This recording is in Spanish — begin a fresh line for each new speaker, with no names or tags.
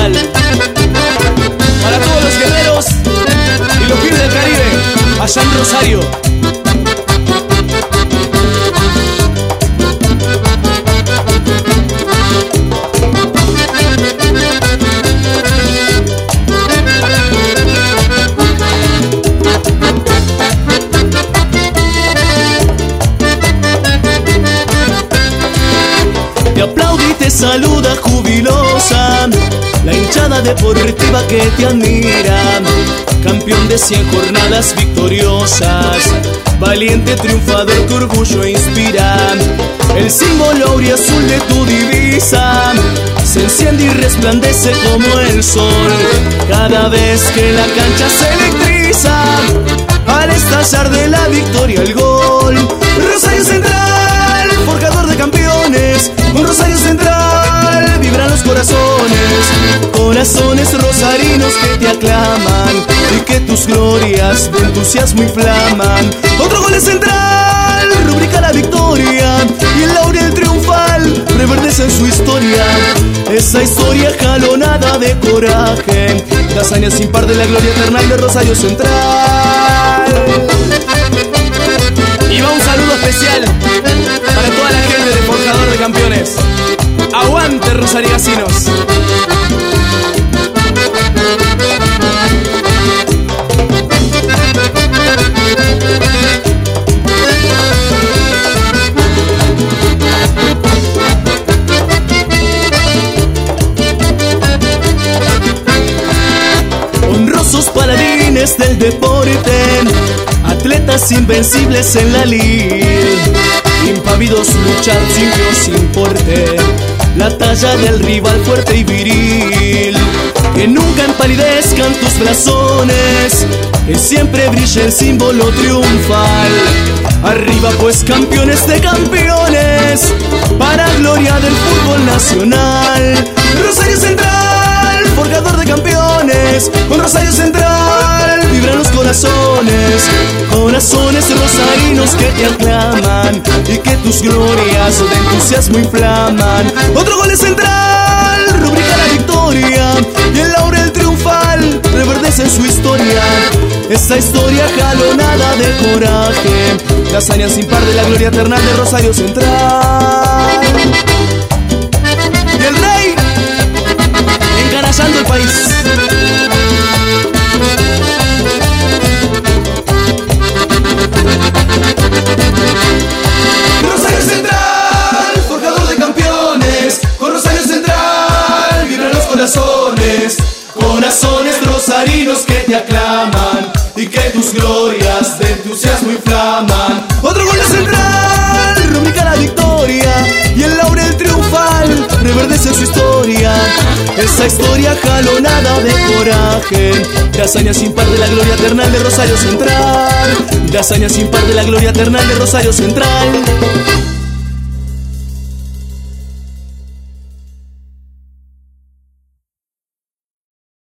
especial para todos los guerreros y los pibes del Caribe, allá en Rosario.
Te aplaude y te saluda jubilosa la hinchada deportiva que te admira. Campeón de 100 jornadas victoriosas, valiente triunfador, tu orgullo inspira. El símbolo auriazul de tu divisa se enciende y resplandece como el sol cada vez que la cancha se electriza. Al estallar de la victoria el gol, Rosario Central, forjador de campeones. Con Rosario Central vibran los corazones, corazones rosarinos que te aclaman y que tus glorias de entusiasmo inflaman. Otro gol de Central rubrica la victoria y el laurel triunfal reverdece en su historia. Esa historia jalonada de coraje, la hazaña sin par de la gloria eternal de Rosario Central.
Y va un saludo especial para toda la gente de Forjador de Campeones. ¡Aguante, rosarigacinos!
Honrosos paladines del deporte, atletas invencibles en la lid, impávidos luchar sin que os importe la talla del rival fuerte y viril. Que nunca empalidezcan tus blasones, que siempre brille el símbolo triunfal. Arriba pues campeones de campeones, para gloria del fútbol nacional. Rosario Central, forjador de campeones. Con Rosario Central vibran los corazones, corazones rosarinos que te aclaman y que tus glorias de entusiasmo inflaman. Otro gol de Central rubrica la victoria y el laurel triunfal reverdece en su historia. Esa historia jalonada de coraje, la hazaña sin par de la gloria eternal de Rosario Central. Y el rey encarallando el país.
Rosario Central, forjador de campeones. Con Rosario Central vibran los corazones, corazones rosarinos que te aclaman y que tus glorias de entusiasmo inflaman.
Otro gol de Central rubrica la victoria y el laurel triunfal reverdece su historia. Esa historia jalonada de coraje, de hazaña sin par de la gloria eternal de Rosario Central, de hazaña sin par de la gloria eternal de Rosario Central.